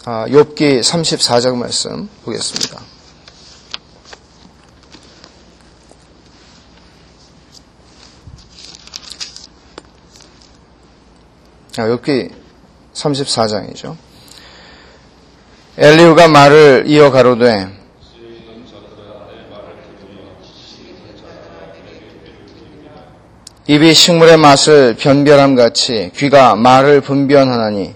욥기 34장 말씀 보겠습니다. 욥기 34장이죠. 엘리후가 말을 이어 가로되 입이 식물의 맛을 변별함같이 귀가 말을 분별하나니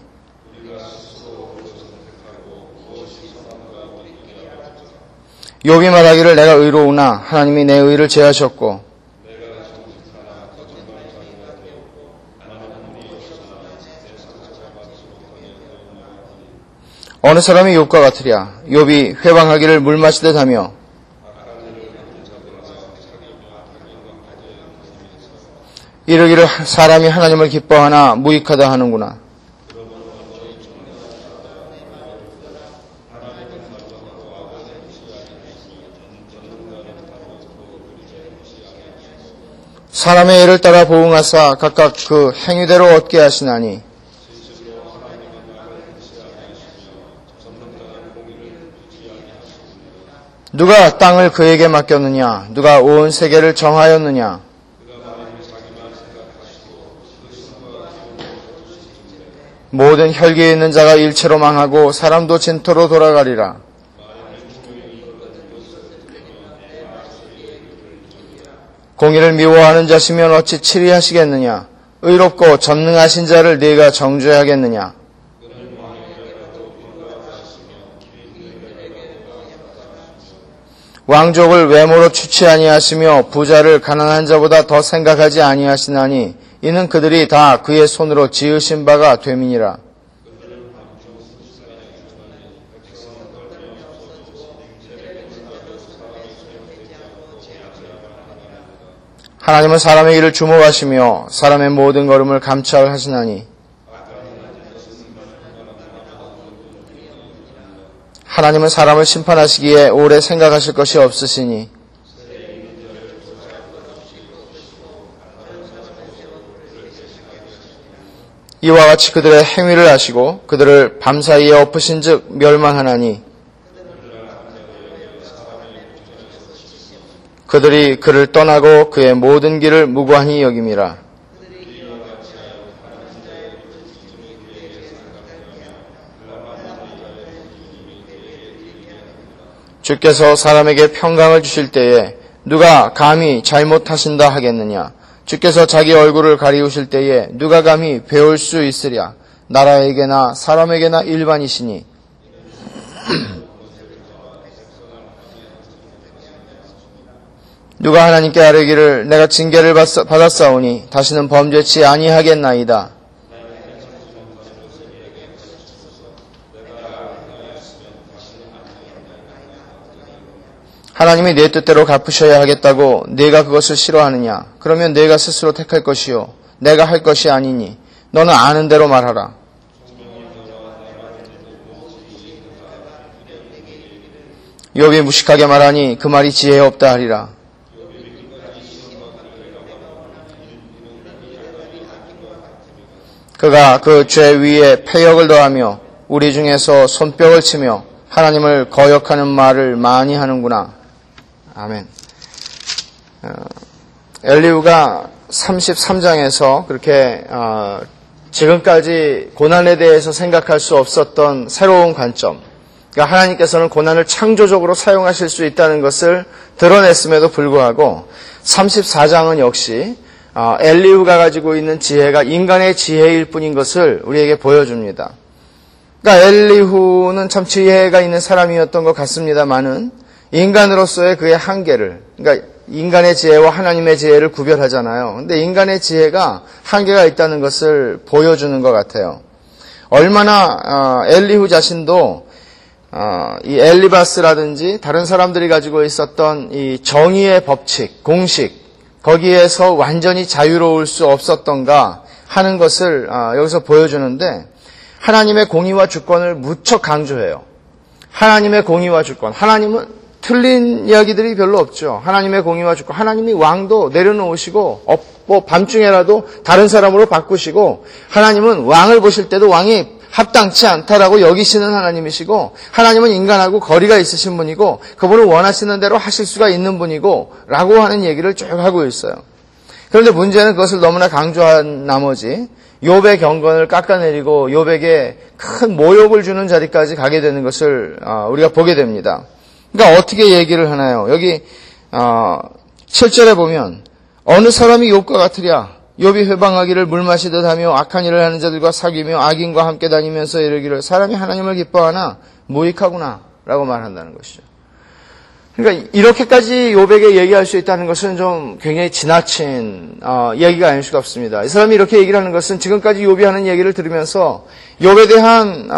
욥이 말하기를 내가 의로우나 하나님이 내 의를 제하셨고 어느 사람이 욥과 같으랴. 욥이 회방하기를 물 마시듯 하며 이르기를 사람이 하나님을 기뻐하나 무익하다 하는구나. 사람의 일을 따라 보응하사 각각 그 행위대로 얻게 하시나니 누가 땅을 그에게 맡겼느냐? 누가 온 세계를 정하였느냐? 모든 혈기에 있는 자가 일체로 망하고 사람도 진토로 돌아가리라. 공의를 미워하는 자시면 어찌 치리하시겠느냐? 의롭고 전능하신 자를 네가 정죄하겠느냐? 왕족을 외모로 취치 아니하시며 부자를 가난한 자보다 더 생각하지 아니하시나니 이는 그들이 다 그의 손으로 지으신 바가 됨이니라. 하나님은 사람의 일을 주목하시며 사람의 모든 걸음을 감찰하시나니 하나님은 사람을 심판하시기에 오래 생각하실 것이 없으시니 이와 같이 그들의 행위를 아시고 그들을 밤사이에 엎으신 즉 멸망하나니 그들이 그를 떠나고 그의 모든 길을 무고하니 여김이라. 주께서 사람에게 평강을 주실 때에 누가 감히 잘못하신다 하겠느냐? 주께서 자기 얼굴을 가리우실 때에 누가 감히 배울 수 있으랴? 나라에게나 사람에게나 일반이시니 누가 하나님께 아뢰기를 내가 징계를 받았사오니 다시는 범죄치 아니하겠나이다. 하나님이 내 뜻대로 갚으셔야 하겠다고 네가 그것을 싫어하느냐? 그러면 네가 스스로 택할 것이요 내가 할 것이 아니니 너는 아는 대로 말하라. 욥이 무식하게 말하니 그 말이 지혜 없다 하리라. 그가 그 죄 위에 패역을 더하며 우리 중에서 손뼉을 치며 하나님을 거역하는 말을 많이 하는구나. 아멘. 엘리후가 33장에서 그렇게 지금까지 고난에 대해서 생각할 수 없었던 새로운 관점, 그러니까 하나님께서는 고난을 창조적으로 사용하실 수 있다는 것을 드러냈음에도 불구하고 34장은 역시 엘리후가 가지고 있는 지혜가 인간의 지혜일 뿐인 것을 우리에게 보여줍니다. 그러니까 엘리후는 참 지혜가 있는 사람이었던 것 같습니다만은 인간으로서의 그의 한계를, 그러니까 인간의 지혜와 하나님의 지혜를 구별하잖아요. 근데 인간의 지혜가 한계가 있다는 것을 보여주는 것 같아요. 얼마나 엘리후 자신도 이 엘리바스라든지 다른 사람들이 가지고 있었던 이 정의의 법칙, 공식, 거기에서 완전히 자유로울 수 없었던가 하는 것을 여기서 보여주는데 하나님의 공의와 주권을 무척 강조해요. 하나님의 공의와 주권. 하나님은 틀린 이야기들이 별로 없죠. 하나님의 공의와 주권. 하나님이 왕도 내려놓으시고 밤중에라도 다른 사람으로 바꾸시고 하나님은 왕을 보실 때도 왕이 합당치 않다라고 여기시는 하나님이시고, 하나님은 인간하고 거리가 있으신 분이고, 그분을 원하시는 대로 하실 수가 있는 분이고 라고 하는 얘기를 쭉 하고 있어요. 그런데 문제는 그것을 너무나 강조한 나머지 욥의 경건을 깎아내리고 욥에게 큰 모욕을 주는 자리까지 가게 되는 것을 우리가 보게 됩니다. 그러니까 어떻게 얘기를 하나요? 여기 7절에 보면 어느 사람이 욥과 같으랴? 욥이 회방하기를 물 마시듯 하며 악한 일을 하는 자들과 사귀며 악인과 함께 다니면서 이르기를 사람이 하나님을 기뻐하나 무익하구나 라고 말한다는 것이죠. 그러니까 이렇게까지 욥에게 얘기할 수 있다는 것은 좀 굉장히 지나친 얘기가 아닐 수가 없습니다. 이 사람이 이렇게 얘기를 하는 것은 지금까지 욥이 하는 얘기를 들으면서 욥에 대한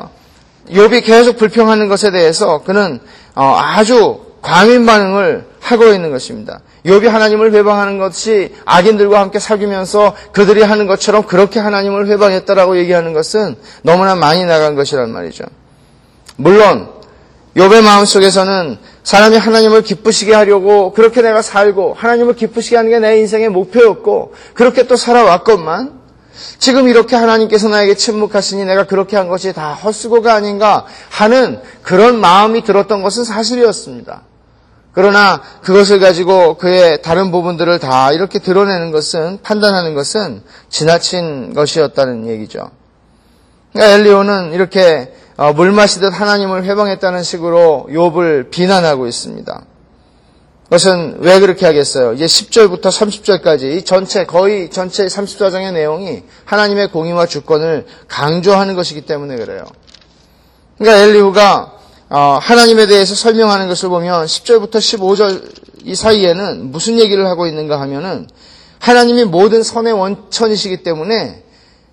욥이 계속 불평하는 것에 대해서 그는 아주 과민 반응을 하고 있는 것입니다. 욥이 하나님을 회방하는 것이 악인들과 함께 사귀면서 그들이 하는 것처럼 그렇게 하나님을 회방했다라고 얘기하는 것은 너무나 많이 나간 것이란 말이죠. 물론 욥의 마음속에서는 사람이 하나님을 기쁘시게 하려고 그렇게 내가 살고 하나님을 기쁘시게 하는 게 내 인생의 목표였고 그렇게 또 살아왔건만 지금 이렇게 하나님께서 나에게 침묵하시니 내가 그렇게 한 것이 다 헛수고가 아닌가 하는 그런 마음이 들었던 것은 사실이었습니다. 그러나 그것을 가지고 그의 다른 부분들을 다 이렇게 드러내는 것은, 판단하는 것은 지나친 것이었다는 얘기죠. 그러니까 엘리후는 이렇게 물 마시듯 하나님을 회방했다는 식으로 욥을 비난하고 있습니다. 그것은 왜 그렇게 하겠어요? 이제 10절부터 30절까지 이 거의 전체 34장의 내용이 하나님의 공의와 주권을 강조하는 것이기 때문에 그래요. 그러니까 엘리후가 하나님에 대해서 설명하는 것을 보면 10절부터 15절 이 사이에는 무슨 얘기를 하고 있는가 하면은 하나님이 모든 선의 원천이시기 때문에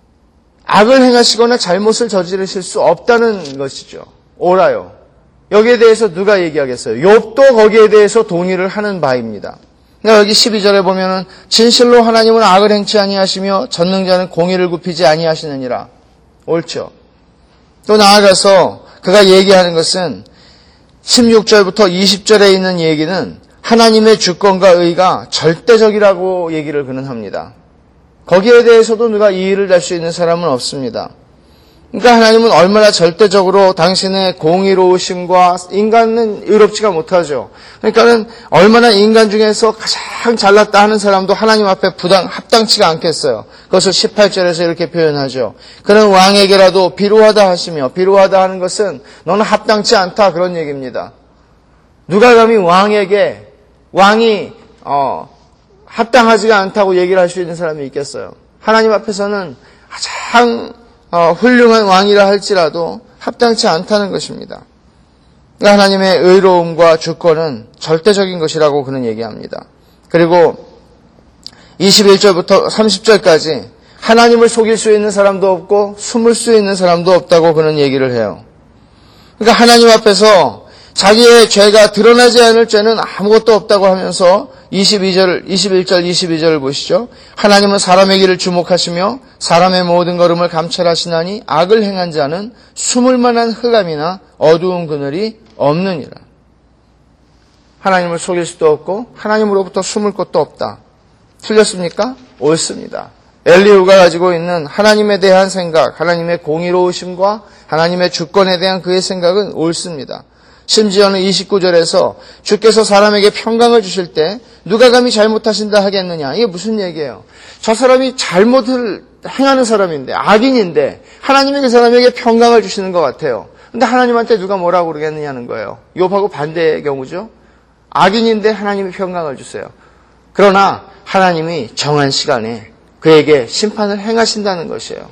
악을 행하시거나 잘못을 저지르실 수 없다는 것이죠. 옳아요. 여기에 대해서 누가 얘기하겠어요? 욥도 거기에 대해서 동의를 하는 바입니다. 그러니까 여기 12절에 보면은 진실로 하나님은 악을 행치 아니하시며 전능자는 공의를 굽히지 아니하시느니라. 옳죠. 또 나아가서 그가 얘기하는 것은 16절부터 20절에 있는 얘기는 하나님의 주권과 의가 절대적이라고 얘기를 그는 합니다. 거기에 대해서도 누가 이의를 달 수 있는 사람은 없습니다. 그러니까 하나님은 얼마나 절대적으로 당신의 공의로우심과 인간은 의롭지가 못하죠. 그러니까는 얼마나 인간 중에서 가장 잘났다 하는 사람도 하나님 앞에 합당치가 않겠어요. 그것을 18절에서 이렇게 표현하죠. 그는 왕에게라도 비루하다 하시며, 비루하다 하는 것은 너는 합당치 않다 그런 얘기입니다. 누가 감히 왕이 합당하지가 않다고 얘기를 할 수 있는 사람이 있겠어요. 하나님 앞에서는 가장 훌륭한 왕이라 할지라도 합당치 않다는 것입니다. 그러니까 하나님의 의로움과 주권은 절대적인 것이라고 그는 얘기합니다. 그리고 21절부터 30절까지 하나님을 속일 수 있는 사람도 없고 숨을 수 있는 사람도 없다고 그는 얘기를 해요. 그러니까 하나님 앞에서 자기의 죄가 드러나지 않을 죄는 아무것도 없다고 하면서 21절, 22절을 보시죠. 하나님은 사람의 길을 주목하시며 사람의 모든 걸음을 감찰하시나니 악을 행한 자는 숨을 만한 흑암이나 어두운 그늘이 없느니라. 하나님을 속일 수도 없고 하나님으로부터 숨을 곳도 없다. 틀렸습니까? 옳습니다. 엘리후가 가지고 있는 하나님에 대한 생각, 하나님의 공의로우심과 하나님의 주권에 대한 그의 생각은 옳습니다. 심지어는 29절에서 주께서 사람에게 평강을 주실 때 누가 감히 잘못하신다 하겠느냐. 이게 무슨 얘기예요? 저 사람이 잘못을 행하는 사람인데, 악인인데 하나님이 그 사람에게 평강을 주시는 것 같아요. 근데 하나님한테 누가 뭐라고 그러겠느냐는 거예요. 욥하고 반대의 경우죠. 악인인데 하나님이 평강을 주세요. 그러나 하나님이 정한 시간에 그에게 심판을 행하신다는 것이에요.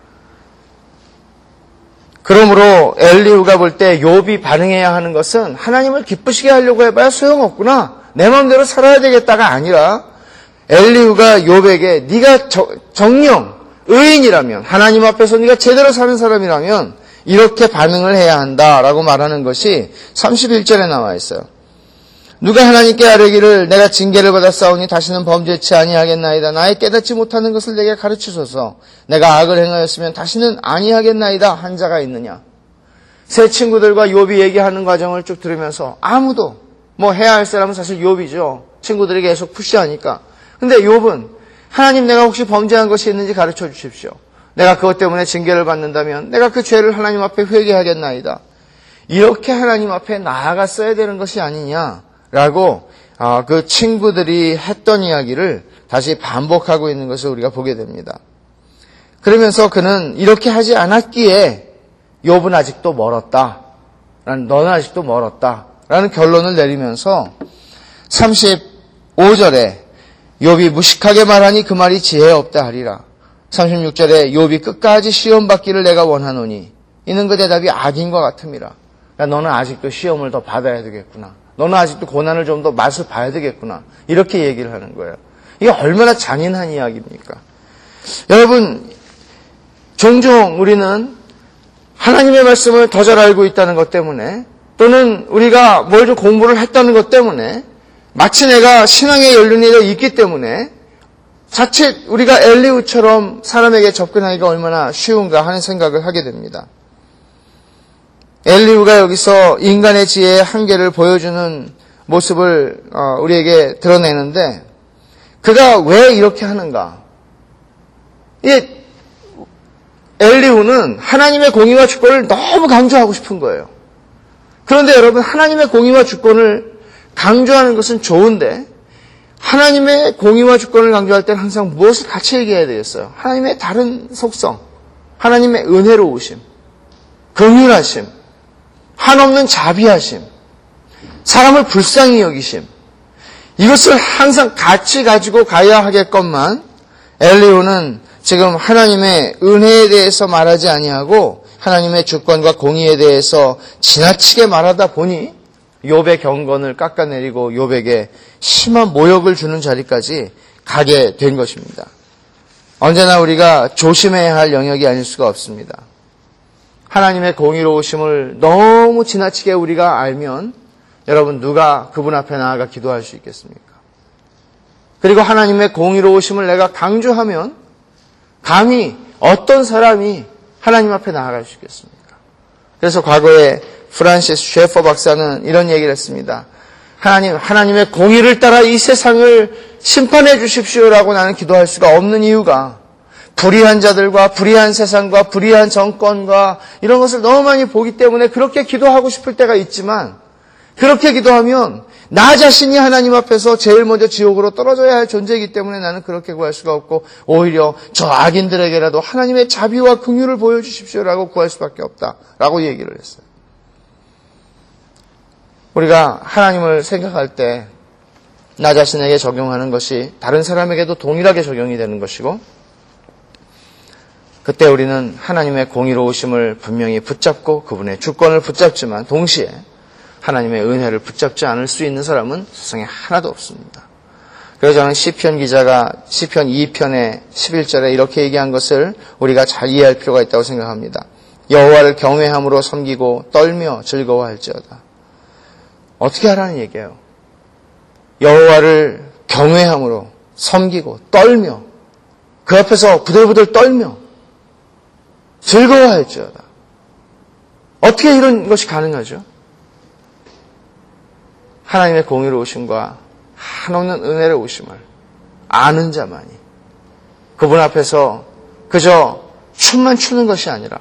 그러므로 엘리후가 볼 때 욥이 반응해야 하는 것은 하나님을 기쁘시게 하려고 해봐야 소용없구나. 내 마음대로 살아야 되겠다가 아니라 엘리후가 욥에게 네가 정령 의인이라면, 하나님 앞에서 네가 제대로 사는 사람이라면 이렇게 반응을 해야 한다라고 말하는 것이 31절에 나와 있어요. 누가 하나님께 아뢰기를 내가 징계를 받았사오니 다시는 범죄치 아니하겠나이다. 나의 깨닫지 못하는 것을 내게 가르치소서. 내가 악을 행하였으면 다시는 아니하겠나이다 한 자가 있느냐. 세 친구들과 욥이 얘기하는 과정을 쭉 들으면서 아무도 해야 할 사람은 사실 욥이죠. 친구들이 계속 푸시하니까. 근데 욥은 하나님 내가 혹시 범죄한 것이 있는지 가르쳐 주십시오. 내가 그것 때문에 징계를 받는다면 내가 그 죄를 하나님 앞에 회개하겠나이다. 이렇게 하나님 앞에 나아갔어야 되는 것이 아니냐라고 그 친구들이 했던 이야기를 다시 반복하고 있는 것을 우리가 보게 됩니다. 그러면서 그는 이렇게 하지 않았기에 욥은 아직도 멀었다. 너는 아직도 멀었다. 라는 결론을 내리면서 35절에 욥이 무식하게 말하니 그 말이 지혜 없다 하리라. 36절에 욥이 끝까지 시험 받기를 내가 원하노니 이는 그 대답이 악인 것 같음이라. 너는 아직도 시험을 더 받아야 되겠구나. 너는 아직도 고난을 좀 더 맛을 봐야 되겠구나. 이렇게 얘기를 하는 거예요. 이게 얼마나 잔인한 이야기입니까? 여러분, 종종 우리는 하나님의 말씀을 더 잘 알고 있다는 것 때문에 또는 우리가 뭘 좀 공부를 했다는 것 때문에 마치 내가 신앙의 연륜이 있기 때문에 자칫 우리가 엘리후처럼 사람에게 접근하기가 얼마나 쉬운가 하는 생각을 하게 됩니다. 엘리후가 여기서 인간의 지혜의 한계를 보여주는 모습을 우리에게 드러내는데 그가 왜 이렇게 하는가? 엘리후는 하나님의 공의와 주권을 너무 강조하고 싶은 거예요. 그런데 여러분, 하나님의 공의와 주권을 강조하는 것은 좋은데 하나님의 공의와 주권을 강조할 때는 항상 무엇을 같이 얘기해야 되겠어요? 하나님의 다른 속성, 하나님의 은혜로우심, 긍휼하심, 한없는 자비하심, 사람을 불쌍히 여기심, 이것을 항상 같이 가지고 가야 하겠건만 엘리후는 지금 하나님의 은혜에 대해서 말하지 아니하고 하나님의 주권과 공의에 대해서 지나치게 말하다 보니 욥의 경건을 깎아내리고 욥에게 심한 모욕을 주는 자리까지 가게 된 것입니다. 언제나 우리가 조심해야 할 영역이 아닐 수가 없습니다. 하나님의 공의로우심을 너무 지나치게 우리가 알면 여러분, 누가 그분 앞에 나아가 기도할 수 있겠습니까? 그리고 하나님의 공의로우심을 내가 강조하면 감히 어떤 사람이 하나님 앞에 나아갈 수 있겠습니까? 그래서 과거에 프란시스 셰퍼 박사는 이런 얘기를 했습니다. 하나님의 공의를 따라 이 세상을 심판해 주십시오라고 나는 기도할 수가 없는 이유가 불의한 자들과 불의한 세상과 불의한 정권과 이런 것을 너무 많이 보기 때문에 그렇게 기도하고 싶을 때가 있지만 그렇게 기도하면 나 자신이 하나님 앞에서 제일 먼저 지옥으로 떨어져야 할 존재이기 때문에 나는 그렇게 구할 수가 없고 오히려 저 악인들에게라도 하나님의 자비와 긍휼을 보여주십시오라고 구할 수밖에 없다라고 얘기를 했어요. 우리가 하나님을 생각할 때 나 자신에게 적용하는 것이 다른 사람에게도 동일하게 적용이 되는 것이고 그때 우리는 하나님의 공의로우심을 분명히 붙잡고 그분의 주권을 붙잡지만 동시에 하나님의 은혜를 붙잡지 않을 수 있는 사람은 세상에 하나도 없습니다. 그래서 저는 시편 기자가 시편 2편의 11절에 이렇게 얘기한 것을 우리가 잘 이해할 필요가 있다고 생각합니다. 여호와를 경외함으로 섬기고 떨며 즐거워할지어다. 어떻게 하라는 얘기예요? 여호와를 경외함으로 섬기고 떨며 그 앞에서 부들부들 떨며 즐거워할지어다. 어떻게 이런 것이 가능하죠? 하나님의 공의로우심과 한없는 은혜로우심을 아는 자만이 그분 앞에서 그저 춤만 추는 것이 아니라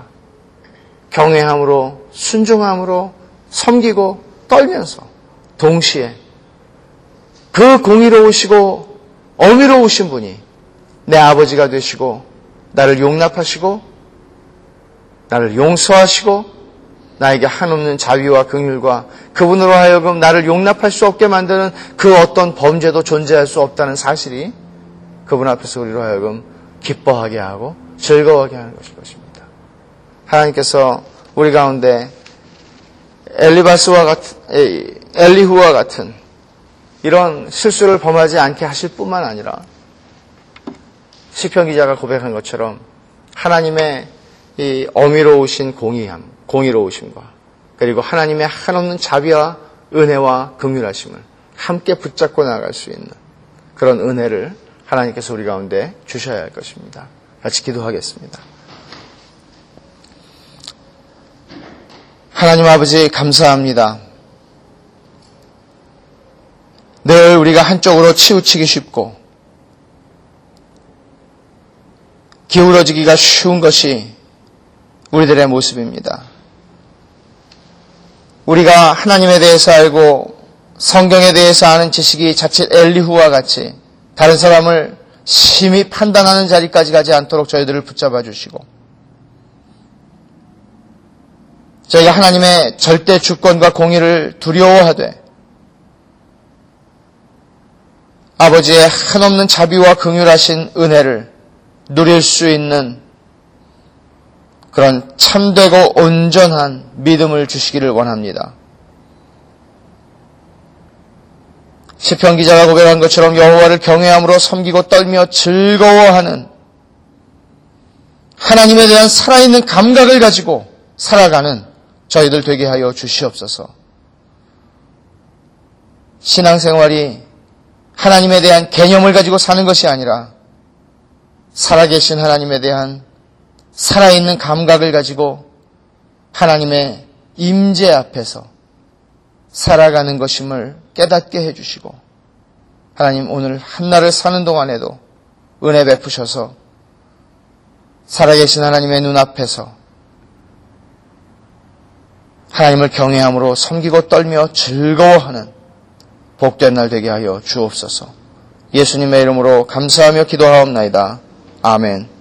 경외함으로 순종함으로 섬기고 떨면서 동시에 그 공의로우시고 어미로우신 분이 내 아버지가 되시고 나를 용납하시고 나를 용서하시고 나에게 한없는 자비와 긍휼과 그분으로 하여금 나를 용납할 수 없게 만드는 그 어떤 범죄도 존재할 수 없다는 사실이 그분 앞에서 우리로 하여금 기뻐하게 하고 즐거워하게 하는 것일 것입니다. 하나님께서 우리 가운데 엘리후와 같은 이런 실수를 범하지 않게 하실 뿐만 아니라 시편 기자가 고백한 것처럼 하나님의 이 어미로우신 공의로우심과 그리고 하나님의 한없는 자비와 은혜와 긍휼하심을 함께 붙잡고 나아갈 수 있는 그런 은혜를 하나님께서 우리 가운데 주셔야 할 것입니다. 같이 기도하겠습니다. 하나님 아버지 감사합니다. 늘 우리가 한쪽으로 치우치기 쉽고 기울어지기가 쉬운 것이 우리들의 모습입니다. 우리가 하나님에 대해서 알고 성경에 대해서 아는 지식이 자칫 엘리후와 같이 다른 사람을 심히 판단하는 자리까지 가지 않도록 저희들을 붙잡아 주시고, 저희가 하나님의 절대 주권과 공의를 두려워하되 아버지의 한없는 자비와 긍휼하신 은혜를 누릴 수 있는 그런 참되고 온전한 믿음을 주시기를 원합니다. 시편 기자가 고백한 것처럼 여호와를 경외함으로 섬기고 떨며 즐거워하는 하나님에 대한 살아있는 감각을 가지고 살아가는 저희들 되게 하여 주시옵소서. 신앙생활이 하나님에 대한 개념을 가지고 사는 것이 아니라 살아계신 하나님에 대한 살아있는 감각을 가지고 하나님의 임재 앞에서 살아가는 것임을 깨닫게 해주시고, 하나님 오늘 한날을 사는 동안에도 은혜 베푸셔서 살아계신 하나님의 눈앞에서 하나님을 경외함으로 섬기고 떨며 즐거워하는 복된 날 되게 하여 주옵소서. 예수님의 이름으로 감사하며 기도하옵나이다. 아멘.